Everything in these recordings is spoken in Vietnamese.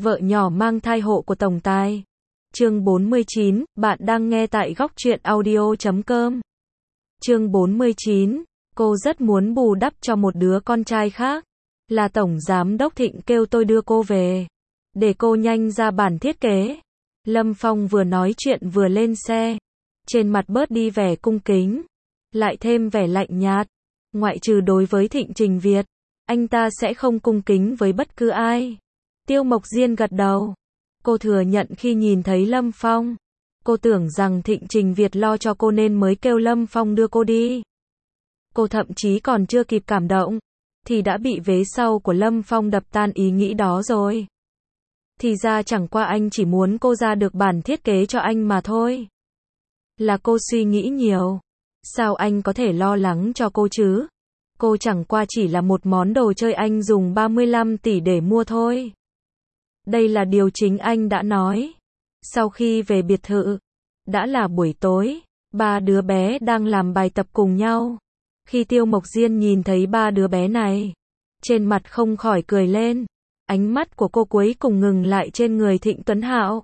Vợ nhỏ mang thai hộ của tổng tài. Chương 49, bạn đang nghe tại góc truyện audio.com. Chương 49, cô rất muốn bù đắp cho một đứa con trai khác. Là tổng giám đốc Thịnh kêu tôi đưa cô về, để cô nhanh ra bản thiết kế. Lâm Phong vừa nói chuyện vừa lên xe. Trên mặt bớt đi vẻ cung kính, lại thêm vẻ lạnh nhạt. Ngoại trừ đối với Thịnh Trình Việt, anh ta sẽ không cung kính với bất cứ ai. Tiêu Mộc Diên gật đầu. Cô thừa nhận khi nhìn thấy Lâm Phong, cô tưởng rằng Thịnh Trình Việt lo cho cô nên mới kêu Lâm Phong đưa cô đi. Cô thậm chí còn chưa kịp cảm động, thì đã bị vế sau của Lâm Phong đập tan ý nghĩ đó rồi. Thì ra chẳng qua anh chỉ muốn cô ra được bản thiết kế cho anh mà thôi. Là cô suy nghĩ nhiều. Sao anh có thể lo lắng cho cô chứ? Cô chẳng qua chỉ là một món đồ chơi anh dùng 35 tỷ để mua thôi. Đây là điều chính anh đã nói. Sau khi về biệt thự, đã là buổi tối, ba đứa bé đang làm bài tập cùng nhau. Khi Tiêu Mộc Diên nhìn thấy ba đứa bé này, trên mặt không khỏi cười lên. Ánh mắt của cô cuối cùng ngừng lại trên người Thịnh Tuấn Hạo.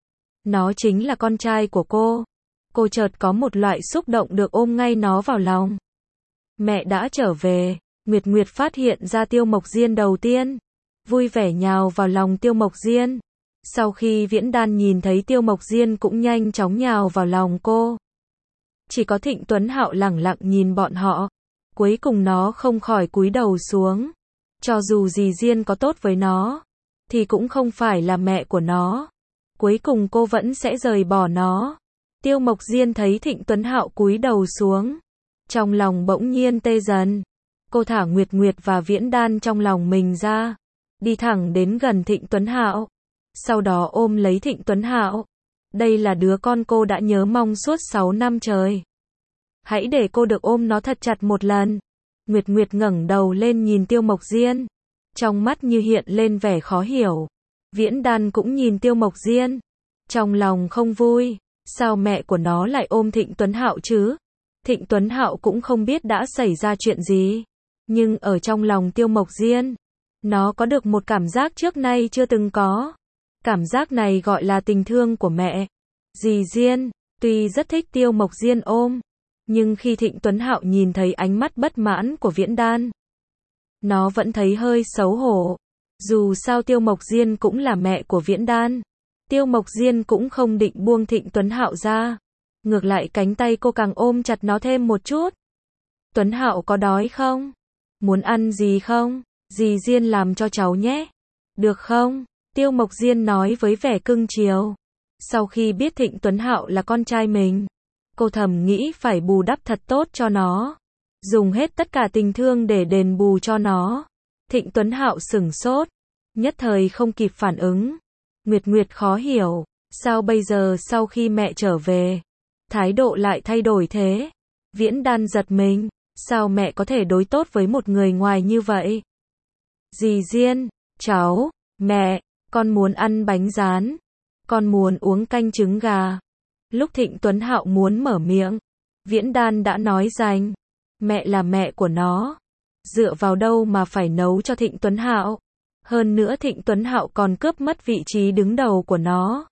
Nó chính là con trai của cô. Cô chợt có một loại xúc động được ôm ngay nó vào lòng. Mẹ đã trở về. Nguyệt Nguyệt phát hiện ra Tiêu Mộc Diên đầu tiên, vui vẻ nhào vào lòng Tiêu Mộc Diên. Sau khi Viễn Đan nhìn thấy Tiêu Mộc Diên cũng nhanh chóng nhào vào lòng cô. Chỉ có Thịnh Tuấn Hạo lẳng lặng nhìn bọn họ. Cuối cùng nó không khỏi cúi đầu xuống. Cho dù dì Diên có tốt với nó, thì cũng không phải là mẹ của nó. Cuối cùng cô vẫn sẽ rời bỏ nó. Tiêu Mộc Diên thấy Thịnh Tuấn Hạo cúi đầu xuống, trong lòng bỗng nhiên tê dần. Cô thả Nguyệt Nguyệt và Viễn Đan trong lòng mình ra, đi thẳng đến gần Thịnh Tuấn Hạo. Sau đó ôm lấy Thịnh Tuấn Hạo. Đây là đứa con cô đã nhớ mong suốt 6 năm trời. Hãy để cô được ôm nó thật chặt một lần. Nguyệt Nguyệt ngẩng đầu lên nhìn Tiêu Mộc Diên, trong mắt như hiện lên vẻ khó hiểu. Viễn Đan cũng nhìn Tiêu Mộc Diên, trong lòng không vui. Sao mẹ của nó lại ôm Thịnh Tuấn Hạo chứ? Thịnh Tuấn Hạo cũng không biết đã xảy ra chuyện gì. Nhưng ở trong lòng Tiêu Mộc Diên, nó có được một cảm giác trước nay chưa từng có. Cảm giác này gọi là tình thương của mẹ. Dì Diên, tuy rất thích Tiêu Mộc Diên ôm, nhưng khi Thịnh Tuấn Hạo nhìn thấy ánh mắt bất mãn của Viễn Đan, nó vẫn thấy hơi xấu hổ. Dù sao Tiêu Mộc Diên cũng là mẹ của Viễn Đan. Tiêu Mộc Diên cũng không định buông Thịnh Tuấn Hạo ra. Ngược lại cánh tay cô càng ôm chặt nó thêm một chút. Tuấn Hạo có đói không? Muốn ăn gì không? Dì Diên làm cho cháu nhé. Được không? Tiêu Mộc Diên nói với vẻ cưng chiều. Sau khi biết Thịnh Tuấn Hạo là con trai mình, cô thầm nghĩ phải bù đắp thật tốt cho nó. Dùng hết tất cả tình thương để đền bù cho nó. Thịnh Tuấn Hạo sửng sốt, nhất thời không kịp phản ứng. Nguyệt Nguyệt khó hiểu, sao bây giờ sau khi mẹ trở về, thái độ lại thay đổi thế? Viễn Đan giật mình, sao mẹ có thể đối tốt với một người ngoài như vậy? Dì Diên, cháu, mẹ, con muốn ăn bánh rán, con muốn uống canh trứng gà. Lúc Thịnh Tuấn Hạo muốn mở miệng, Viễn Đan đã nói rành, mẹ là mẹ của nó, dựa vào đâu mà phải nấu cho Thịnh Tuấn Hạo? Hơn nữa Thịnh Tuấn Hạo còn cướp mất vị trí đứng đầu của nó.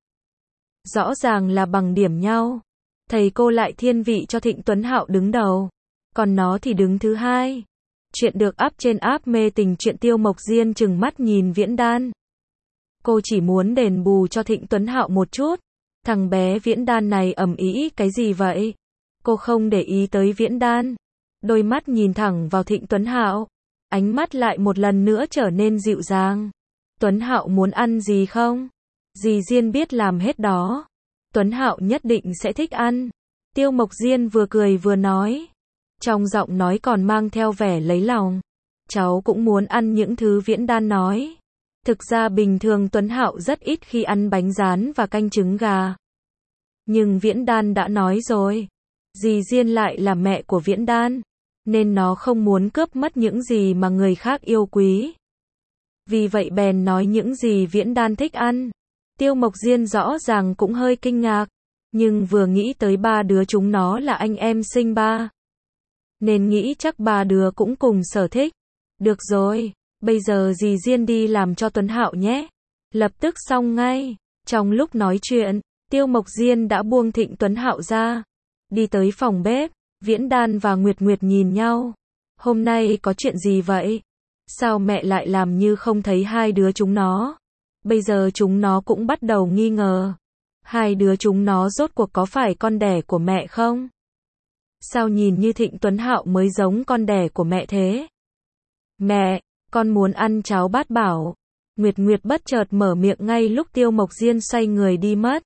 Rõ ràng là bằng điểm nhau. Thầy cô lại thiên vị cho Thịnh Tuấn Hạo đứng đầu, còn nó thì đứng thứ hai. Chuyện được up trên app mê tình truyện. Tiêu Mộc Diên trừng mắt nhìn Viễn Đan. Cô chỉ muốn đền bù cho Thịnh Tuấn Hạo một chút. Thằng bé Viễn Đan này ầm ĩ cái gì vậy? Cô không để ý tới Viễn Đan. Đôi mắt nhìn thẳng vào Thịnh Tuấn Hạo. Ánh mắt lại một lần nữa trở nên dịu dàng. Tuấn Hạo muốn ăn gì không? Dì Diên biết làm hết đó. Tuấn Hạo nhất định sẽ thích ăn. Tiêu Mộc Diên vừa cười vừa nói. Trong giọng nói còn mang theo vẻ lấy lòng. Cháu cũng muốn ăn những thứ Viễn Đan nói. Thực ra bình thường Tuấn Hạo rất ít khi ăn bánh rán và canh trứng gà. Nhưng Viễn Đan đã nói rồi. Dì Diên lại là mẹ của Viễn Đan, nên nó không muốn cướp mất những gì mà người khác yêu quý. Vì vậy bèn nói những gì Viễn Đan thích ăn. Tiêu Mộc Diên rõ ràng cũng hơi kinh ngạc, nhưng vừa nghĩ tới ba đứa chúng nó là anh em sinh ba, nên nghĩ chắc ba đứa cũng cùng sở thích. Được rồi, bây giờ dì Diên đi làm cho Tuấn Hạo nhé. Lập tức xong ngay. Trong lúc nói chuyện, Tiêu Mộc Diên đã buông Thịnh Tuấn Hạo ra. Đi tới phòng bếp, Viễn Đan và Nguyệt Nguyệt nhìn nhau. Hôm nay có chuyện gì vậy? Sao mẹ lại làm như không thấy hai đứa chúng nó? Bây giờ chúng nó cũng bắt đầu nghi ngờ. Hai đứa chúng nó rốt cuộc có phải con đẻ của mẹ không? Sao nhìn như Thịnh Tuấn Hạo mới giống con đẻ của mẹ thế? Mẹ, con muốn ăn cháo bát bảo. Nguyệt Nguyệt bất chợt mở miệng ngay lúc Tiêu Mộc Diên xoay người đi mất.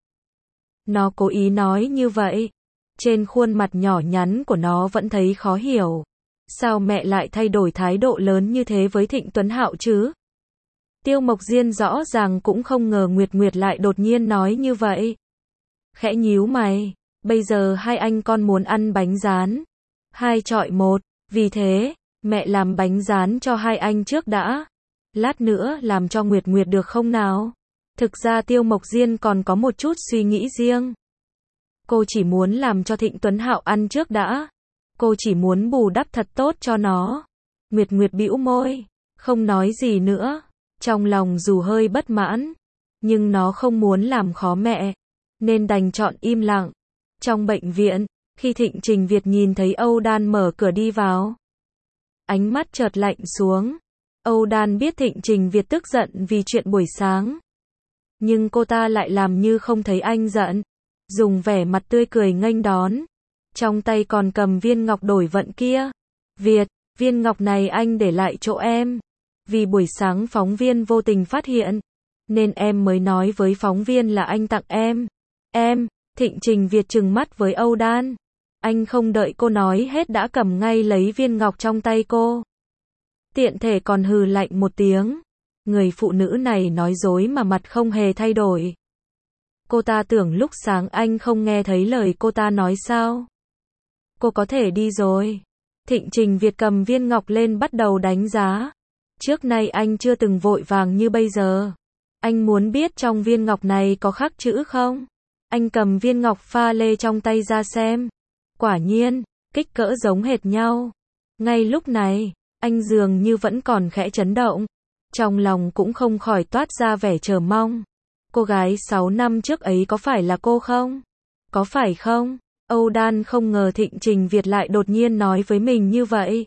Nó cố ý nói như vậy. Trên khuôn mặt nhỏ nhắn của nó vẫn thấy khó hiểu. Sao mẹ lại thay đổi thái độ lớn như thế với Thịnh Tuấn Hạo chứ? Tiêu Mộc Diên rõ ràng cũng không ngờ Nguyệt Nguyệt lại đột nhiên nói như vậy. Khẽ nhíu mày, bây giờ hai anh con muốn ăn bánh rán. 2-1, vì thế, mẹ làm bánh rán cho hai anh trước đã. Lát nữa làm cho Nguyệt Nguyệt được không nào? Thực ra Tiêu Mộc Diên còn có một chút suy nghĩ riêng. Cô chỉ muốn làm cho Thịnh Tuấn Hạo ăn trước đã. Cô chỉ muốn bù đắp thật tốt cho nó. Nguyệt Nguyệt bĩu môi, không nói gì nữa. Trong lòng dù hơi bất mãn, nhưng nó không muốn làm khó mẹ, nên đành chọn im lặng. Trong bệnh viện, khi Thịnh Trình Việt nhìn thấy Âu Đan mở cửa đi vào, ánh mắt chợt lạnh xuống. Âu Đan biết Thịnh Trình Việt tức giận vì chuyện buổi sáng, nhưng cô ta lại làm như không thấy anh giận, dùng vẻ mặt tươi cười nghênh đón. Trong tay còn cầm viên ngọc đổi vận kia. Việt, viên ngọc này anh để lại chỗ em. Vì buổi sáng phóng viên vô tình phát hiện, nên em mới nói với phóng viên là anh tặng em. Em, Thịnh Trình Việt trừng mắt với Âu Đan. Anh không đợi cô nói hết đã cầm ngay lấy viên ngọc trong tay cô. Tiện thể còn hừ lạnh một tiếng. Người phụ nữ này nói dối mà mặt không hề thay đổi. Cô ta tưởng lúc sáng anh không nghe thấy lời cô ta nói sao? Cô có thể đi rồi. Thịnh Trình Việt cầm viên ngọc lên bắt đầu đánh giá. Trước nay anh chưa từng vội vàng như bây giờ. Anh muốn biết trong viên ngọc này có khắc chữ không? Anh cầm viên ngọc pha lê trong tay ra xem. Quả nhiên, kích cỡ giống hệt nhau. Ngay lúc này, anh dường như vẫn còn khẽ chấn động. Trong lòng cũng không khỏi toát ra vẻ chờ mong. Cô gái 6 năm trước ấy có phải là cô không? Có phải không? Âu Đan không ngờ Thịnh Trình Việt lại đột nhiên nói với mình như vậy.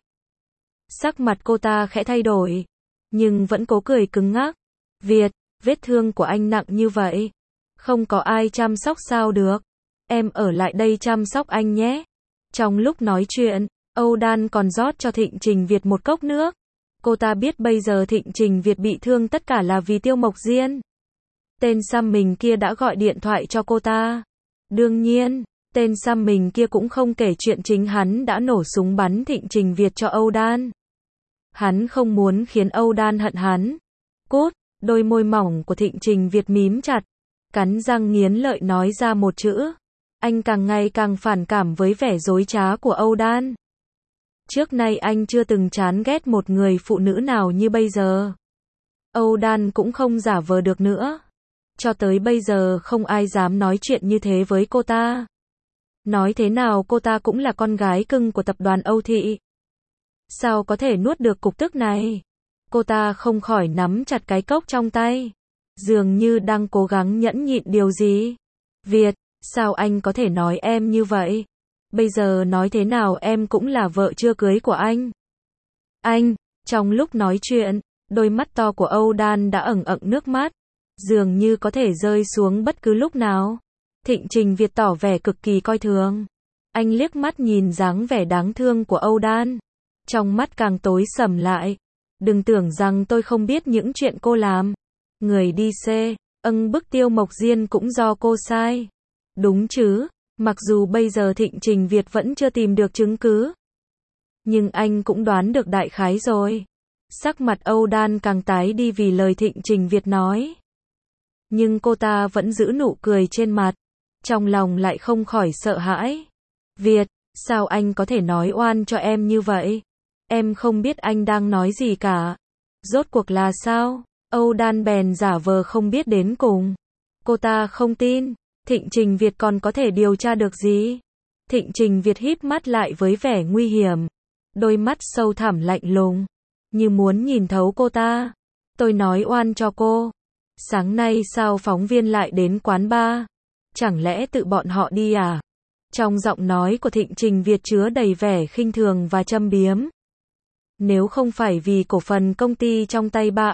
Sắc mặt cô ta khẽ thay đổi, nhưng vẫn cố cười cứng ngắc. Việt, vết thương của anh nặng như vậy, không có ai chăm sóc sao được. Em ở lại đây chăm sóc anh nhé. Trong lúc nói chuyện, Âu Đan còn rót cho Thịnh Trình Việt một cốc nước. Cô ta biết bây giờ Thịnh Trình Việt bị thương tất cả là vì Tiêu Mộc Diên. Tên xăm mình kia đã gọi điện thoại cho cô ta. Đương nhiên, tên xăm mình kia cũng không kể chuyện chính hắn đã nổ súng bắn Thịnh Trình Việt cho Âu Đan. Hắn không muốn khiến Âu Đan hận hắn. Cút, đôi môi mỏng của Thịnh Trình Việt mím chặt, cắn răng nghiến lợi nói ra một chữ. Anh càng ngày càng phản cảm với vẻ dối trá của Âu Đan. Trước nay anh chưa từng chán ghét một người phụ nữ nào như bây giờ. Âu Đan cũng không giả vờ được nữa. Cho tới bây giờ không ai dám nói chuyện như thế với cô ta. Nói thế nào cô ta cũng là con gái cưng của tập đoàn Âu Thị. Sao có thể nuốt được cục tức này? Cô ta không khỏi nắm chặt cái cốc trong tay, dường như đang cố gắng nhẫn nhịn điều gì. Việt, sao anh có thể nói em như vậy? Bây giờ nói thế nào em cũng là vợ chưa cưới của anh. Anh, trong lúc nói chuyện, đôi mắt to của Âu Đan đã ẩn ẩn nước mắt, dường như có thể rơi xuống bất cứ lúc nào. Thịnh Trình Việt tỏ vẻ cực kỳ coi thường. Anh liếc mắt nhìn dáng vẻ đáng thương của Âu Đan, trong mắt càng tối sầm lại. Đừng tưởng rằng tôi không biết những chuyện cô làm. Người đi bức Tiêu Mộc Diên cũng do cô sai. Đúng chứ, mặc dù bây giờ Thịnh Trình Việt vẫn chưa tìm được chứng cứ, nhưng anh cũng đoán được đại khái rồi. Sắc mặt Âu Đan càng tái đi vì lời Thịnh Trình Việt nói. Nhưng cô ta vẫn giữ nụ cười trên mặt, trong lòng lại không khỏi sợ hãi. Việt, sao anh có thể nói oan cho em như vậy? Em không biết anh đang nói gì cả. Rốt cuộc là sao? Âu Đan bèn giả vờ không biết đến cùng. Cô ta không tin, Thịnh Trình Việt còn có thể điều tra được gì? Thịnh Trình Việt híp mắt lại với vẻ nguy hiểm, đôi mắt sâu thẳm lạnh lùng, như muốn nhìn thấu cô ta. Tôi nói oan cho cô. Sáng nay sao phóng viên lại đến quán bar? Chẳng lẽ tự bọn họ đi à? Trong giọng nói của Thịnh Trình Việt chứa đầy vẻ khinh thường và châm biếm. Nếu không phải vì cổ phần công ty trong tay ba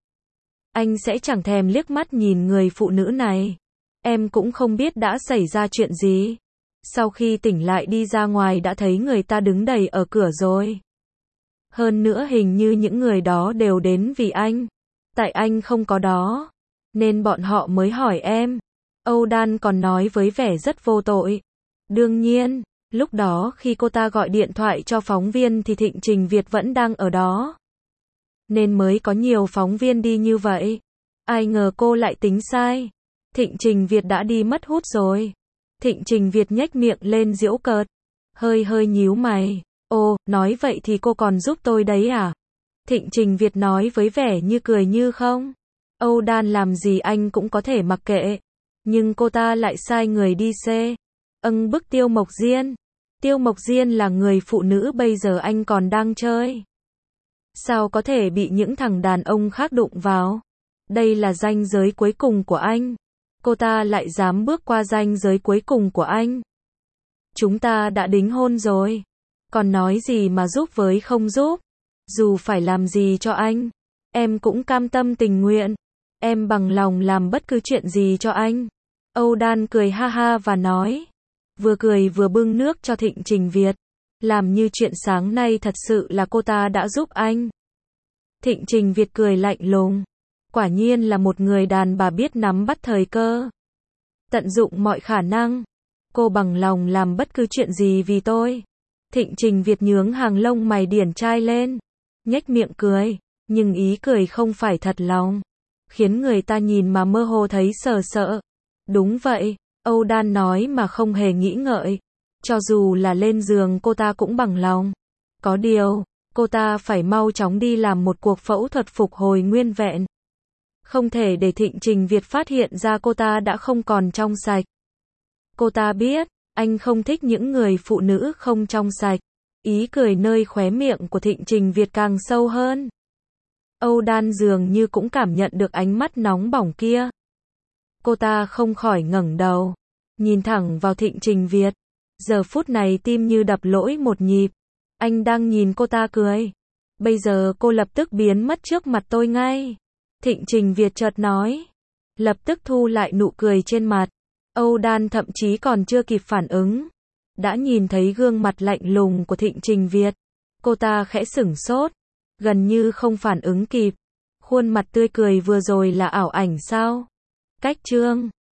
anh sẽ chẳng thèm liếc mắt nhìn người phụ nữ này. Em cũng không biết đã xảy ra chuyện gì. Sau khi tỉnh lại đi ra ngoài đã thấy người ta đứng đầy ở cửa rồi. Hơn nữa hình như những người đó đều đến vì anh. Tại anh không có đó, nên bọn họ mới hỏi em. Âu Đan còn nói với vẻ rất vô tội. Đương nhiên, lúc đó khi cô ta gọi điện thoại cho phóng viên thì Thịnh Trình Việt vẫn đang ở đó. Nên mới có nhiều phóng viên đi như vậy. Ai ngờ cô lại tính sai. Thịnh Trình Việt đã đi mất hút rồi. Thịnh Trình Việt nhếch miệng lên giễu cợt. Hơi nhíu mày. Ồ, nói vậy thì cô còn giúp tôi đấy à? Thịnh Trình Việt nói với vẻ như cười như không. Âu Đan làm gì anh cũng có thể mặc kệ. Nhưng cô ta lại sai người đi bức Tiêu Mộc Diên. Tiêu Mộc Diên là người phụ nữ bây giờ anh còn đang chơi. Sao có thể bị những thằng đàn ông khác đụng vào? Đây là ranh giới cuối cùng của anh. Cô ta lại dám bước qua ranh giới cuối cùng của anh. Chúng ta đã đính hôn rồi. Còn nói gì mà giúp với không giúp. Dù phải làm gì cho anh, em cũng cam tâm tình nguyện. Em bằng lòng làm bất cứ chuyện gì cho anh. Âu Đan cười ha ha và nói. Vừa cười vừa bưng nước cho Thịnh Trình Việt. Làm như chuyện sáng nay thật sự là cô ta đã giúp anh. Thịnh Trình Việt cười lạnh lùng. Quả nhiên là một người đàn bà biết nắm bắt thời cơ. Tận dụng mọi khả năng. Cô bằng lòng làm bất cứ chuyện gì vì tôi. Thịnh Trình Việt nhướng hàng lông mày điển trai lên. Nhếch miệng cười. Nhưng ý cười không phải thật lòng. Khiến người ta nhìn mà mơ hồ thấy sợ sợ. Đúng vậy. Âu Đan nói mà không hề nghĩ ngợi. Cho dù là lên giường cô ta cũng bằng lòng. Có điều, cô ta phải mau chóng đi làm một cuộc phẫu thuật phục hồi nguyên vẹn. Không thể để Thịnh Trình Việt phát hiện ra cô ta đã không còn trong sạch. Cô ta biết, anh không thích những người phụ nữ không trong sạch. Ý cười nơi khóe miệng của Thịnh Trình Việt càng sâu hơn. Âu Đan dường như cũng cảm nhận được ánh mắt nóng bỏng kia. Cô ta không khỏi ngẩng đầu, nhìn thẳng vào Thịnh Trình Việt. Giờ phút này tim như đập lỗi một nhịp. Anh đang nhìn cô ta cười. Bây giờ cô lập tức biến mất trước mặt tôi ngay. Thịnh Trình Việt chợt nói. Lập tức thu lại nụ cười trên mặt. Âu Đan thậm chí còn chưa kịp phản ứng. Đã nhìn thấy gương mặt lạnh lùng của Thịnh Trình Việt. Cô ta khẽ sửng sốt. Gần như không phản ứng kịp. Khuôn mặt tươi cười vừa rồi là ảo ảnh sao? Cách chương